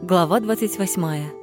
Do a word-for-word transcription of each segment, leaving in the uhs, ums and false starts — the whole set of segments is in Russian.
Глава двадцать восьмая.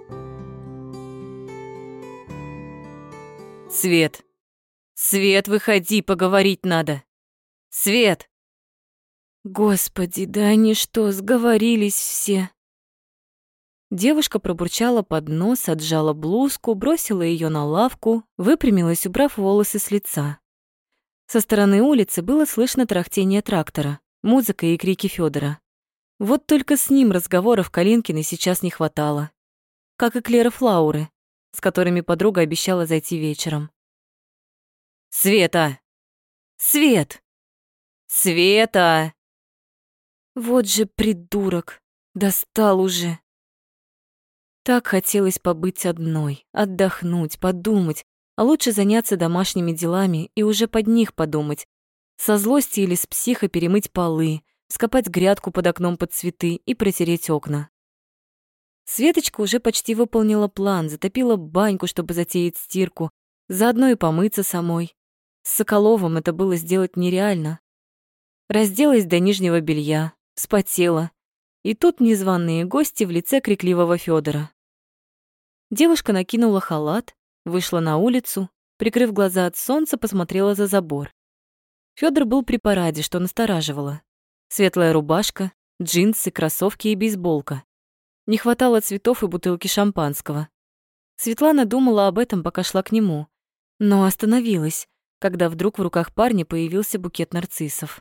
Свет! Свет, выходи, поговорить надо! Свет! Господи, да они что, сговорились все? Девушка пробурчала под нос, отжала блузку, бросила ее на лавку, выпрямилась, убрав волосы с лица. Со стороны улицы было слышно трахтение трактора, музыка и крики Федора. Вот только с ним разговоров Калинкиной сейчас не хватало. Как и Клера Флауры, с которыми подруга обещала зайти вечером. «Света! Свет! Света!» Вот же придурок! Достал уже! Так хотелось побыть одной, отдохнуть, подумать, а лучше заняться домашними делами и уже под них подумать. Со злости или с психа перемыть полы, вскопать грядку под окном под цветы и протереть окна. Светочка уже почти выполнила план, затопила баньку, чтобы затеять стирку, заодно и помыться самой. С Соколовым это было сделать нереально. Разделась до нижнего белья, вспотела. И тут незваные гости в лице крикливого Федора. Девушка накинула халат, вышла на улицу, прикрыв глаза от солнца, посмотрела за забор. Федор был при параде, что настораживало. Светлая рубашка, джинсы, кроссовки и бейсболка. Не хватало цветов и бутылки шампанского. Светлана думала об этом, пока шла к нему, но остановилась, когда вдруг в руках парня появился букет нарциссов.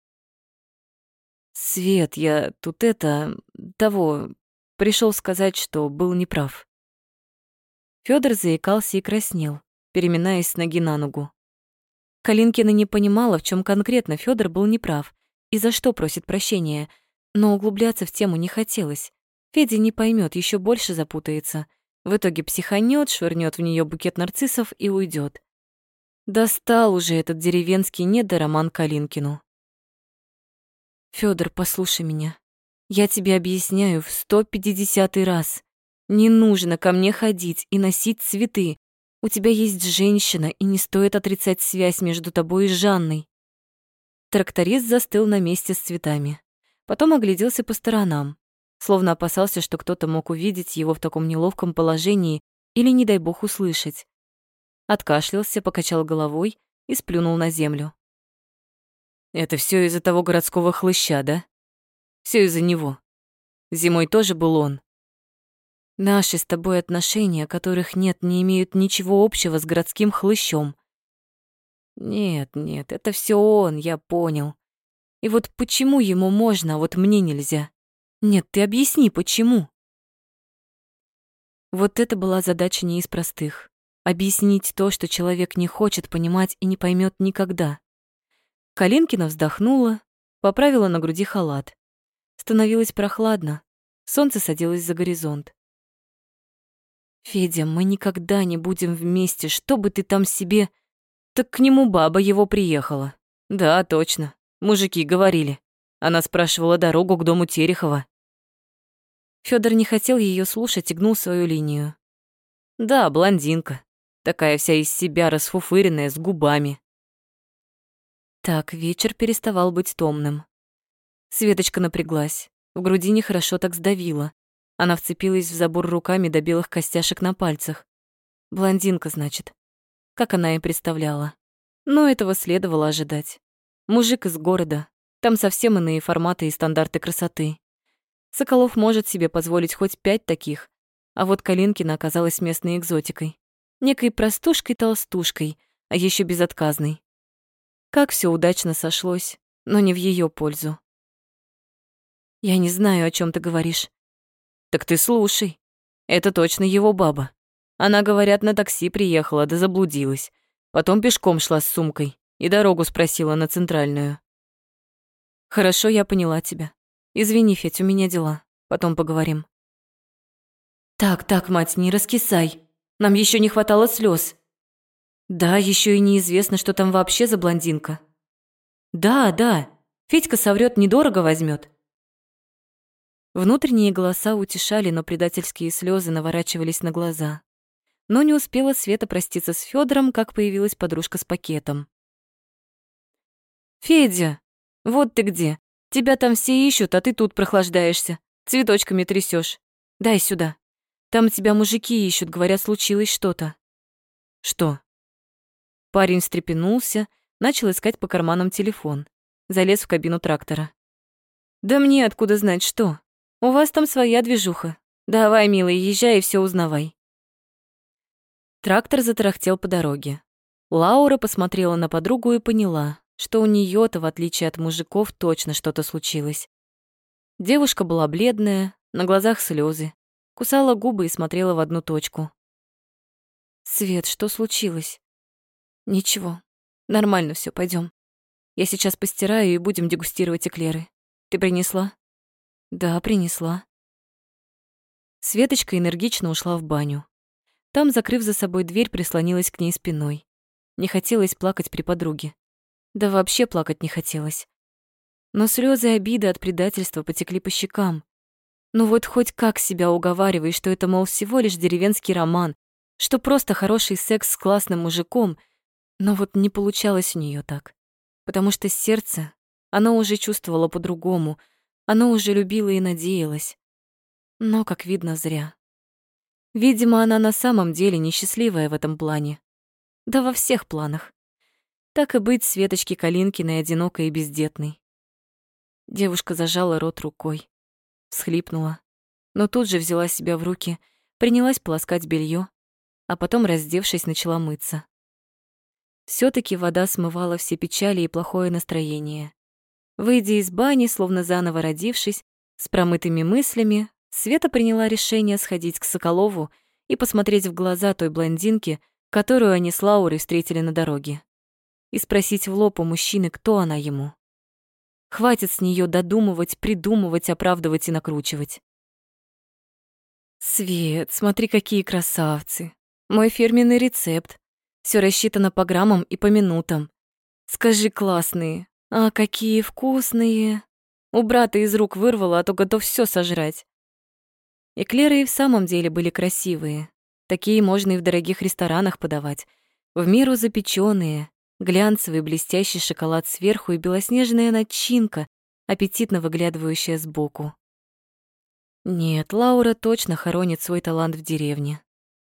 «Свет, я тут это... того... пришел сказать, что был неправ». Федор заикался и краснел, переминаясь с ноги на ногу. Калинкина не понимала, в чем конкретно Федор был неправ и за что просит прощения, но углубляться в тему не хотелось. Федя не поймет, еще больше запутается. В итоге психанет, швырнет в нее букет нарциссов и уйдет. Достал уже этот деревенский недороман Калинкину. Федор, послушай меня. Я тебе объясняю в сто пятидесятый раз. Не нужно ко мне ходить и носить цветы. У тебя есть женщина, и не стоит отрицать связь между тобой и Жанной. Тракторист застыл на месте с цветами. Потом огляделся по сторонам, словно опасался, что кто-то мог увидеть его в таком неловком положении или, не дай бог, услышать. Откашлялся, покачал головой и сплюнул на землю. «Это все из-за того городского хлыща, да? Все из-за него. Зимой тоже был он. Наши с тобой отношения, которых нет, не имеют ничего общего с городским хлыщом. Нет, нет, это все он, я понял. И вот почему ему можно, а вот мне нельзя? Нет, ты объясни, почему?» Вот это была задача не из простых. Объяснить то, что человек не хочет понимать и не поймет никогда. Калинкина вздохнула, поправила на груди халат. Становилось прохладно, солнце садилось за горизонт. «Федя, мы никогда не будем вместе, что бы ты там себе...» «Так к нему баба его приехала». «Да, точно. Мужики говорили. Она спрашивала дорогу к дому Терехова». Федор не хотел ее слушать и гнул свою линию. «Да, блондинка. Такая вся из себя расфуфыренная, с губами». Так, вечер переставал быть томным. Светочка напряглась. В груди нехорошо так сдавило. Она вцепилась в забор руками до белых костяшек на пальцах. Блондинка, значит. Как она и представляла. Но этого следовало ожидать. Мужик из города. Там совсем иные форматы и стандарты красоты. Соколов может себе позволить хоть пять таких. А вот Калинкина оказалась местной экзотикой. Некой простушкой-толстушкой, а еще безотказной. Как все удачно сошлось, но не в ее пользу. «Я не знаю, о чем ты говоришь». «Так ты слушай. Это точно его баба. Она, говорят, на такси приехала, да заблудилась. Потом пешком шла с сумкой и дорогу спросила на центральную». «Хорошо, я поняла тебя. Извини, Федь, у меня дела. Потом поговорим». «Так, так, мать, не раскисай. Нам еще не хватало слез. Да, еще и неизвестно, что там вообще за блондинка. Да, да, Федька соврет, недорого возьмет. Внутренние голоса утешали, но предательские слезы наворачивались на глаза. Но не успела Света проститься с Федором, как появилась подружка с пакетом. «Федя, вот ты где. Тебя там все ищут, а ты тут прохлаждаешься, цветочками трясешь. Дай сюда. Там тебя мужики ищут, говорят, случилось что-то». «Что?» Парень встрепенулся, начал искать по карманам телефон. Залез в кабину трактора. «Да мне откуда знать, что? У вас там своя движуха. Давай, милый, езжай и все узнавай». Трактор затарахтел по дороге. Лаура посмотрела на подругу и поняла, что у неё-то, в отличие от мужиков, точно что-то случилось. Девушка была бледная, на глазах слезы, кусала губы и смотрела в одну точку. «Свет, что случилось?» «Ничего, нормально все, пойдем. Я сейчас постираю и будем дегустировать эклеры. Ты принесла?» «Да, принесла». Светочка энергично ушла в баню. Там, закрыв за собой дверь, прислонилась к ней спиной. Не хотелось плакать при подруге. Да вообще плакать не хотелось. Но слезы обиды от предательства потекли по щекам. Ну вот хоть как себя уговаривай, что это, мол, всего лишь деревенский роман, что просто хороший секс с классным мужиком, но вот не получалось у нее так. Потому что сердце, оно уже чувствовало по-другому, оно уже любило и надеялось. Но, как видно, зря. Видимо, она на самом деле несчастливая в этом плане. Да во всех планах. Так и быть Светочке Калинкиной одинокой и бездетной. Девушка зажала рот рукой, всхлипнула, но тут же взяла себя в руки, принялась полоскать белье, а потом, раздевшись, начала мыться. все таки вода смывала все печали и плохое настроение. Выйдя из бани, словно заново родившись, с промытыми мыслями, Света приняла решение сходить к Соколову и посмотреть в глаза той блондинке, которую они с Лаурой встретили на дороге, и спросить в лоб у мужчины, кто она ему. Хватит с нее додумывать, придумывать, оправдывать и накручивать. «Свет, смотри, какие красавцы! Мой фирменный рецепт. Все рассчитано по граммам и по минутам. Скажи, классные, а какие вкусные! У брата из рук вырвало, а то готов все сожрать». Эклеры и в самом деле были красивые. Такие можно и в дорогих ресторанах подавать. В меру запеченные, глянцевый блестящий шоколад сверху и белоснежная начинка, аппетитно выглядывающая сбоку. Нет, Лаура точно хоронит свой талант в деревне.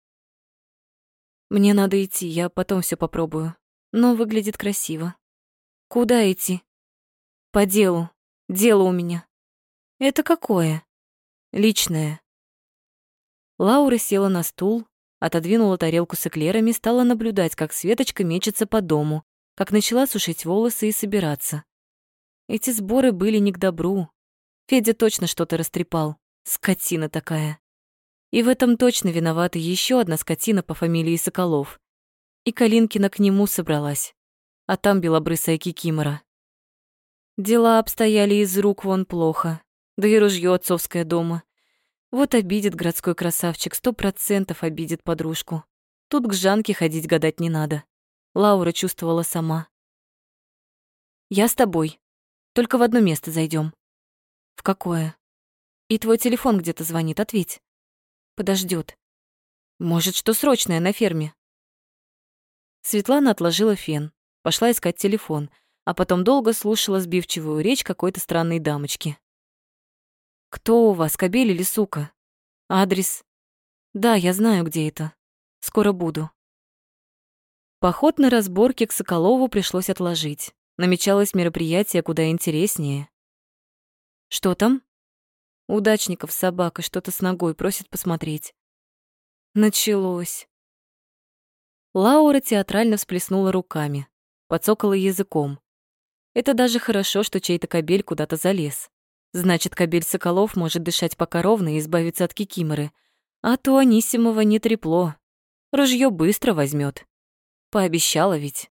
Мне надо идти, я потом все попробую. Но выглядит красиво. Куда идти? По делу. Дело у меня. Это какое? Личное. Лаура села на стул, отодвинула тарелку с эклерами, стала наблюдать, как Светочка мечется по дому, как начала сушить волосы и собираться. Эти сборы были не к добру. Федя точно что-то растрепал. Скотина такая. И в этом точно виновата еще одна скотина по фамилии Соколов. И Калинкина к нему собралась. А там белобрысая кикимора. Дела обстояли из рук вон плохо. Да и ружье отцовское дома. Вот обидит городской красавчик, сто процентов обидит подружку. Тут к Жанке ходить гадать не надо. Лаура чувствовала сама. «Я с тобой. Только в одно место зайдем. «В какое?» «И твой телефон где-то звонит, ответь». «Подождёт. Может, что срочное на ферме?» Светлана отложила фен, пошла искать телефон, а потом долго слушала сбивчивую речь какой-то странной дамочки. «Кто у вас, кобель или сука? Адрес?» «Да, я знаю, где это. Скоро буду». Поход на разборки к Соколову пришлось отложить. Намечалось мероприятие куда интереснее. «Что там?» «Удачников собака что-то с ногой просит посмотреть». Началось. Лаура театрально всплеснула руками, подцокала языком. Это даже хорошо, что чей-то кобель куда-то залез. Значит, кобель Соколов может дышать пока ровно и избавиться от кикиморы. А то Анисимова не трепло. Ружье быстро возьмет. Пообещала ведь.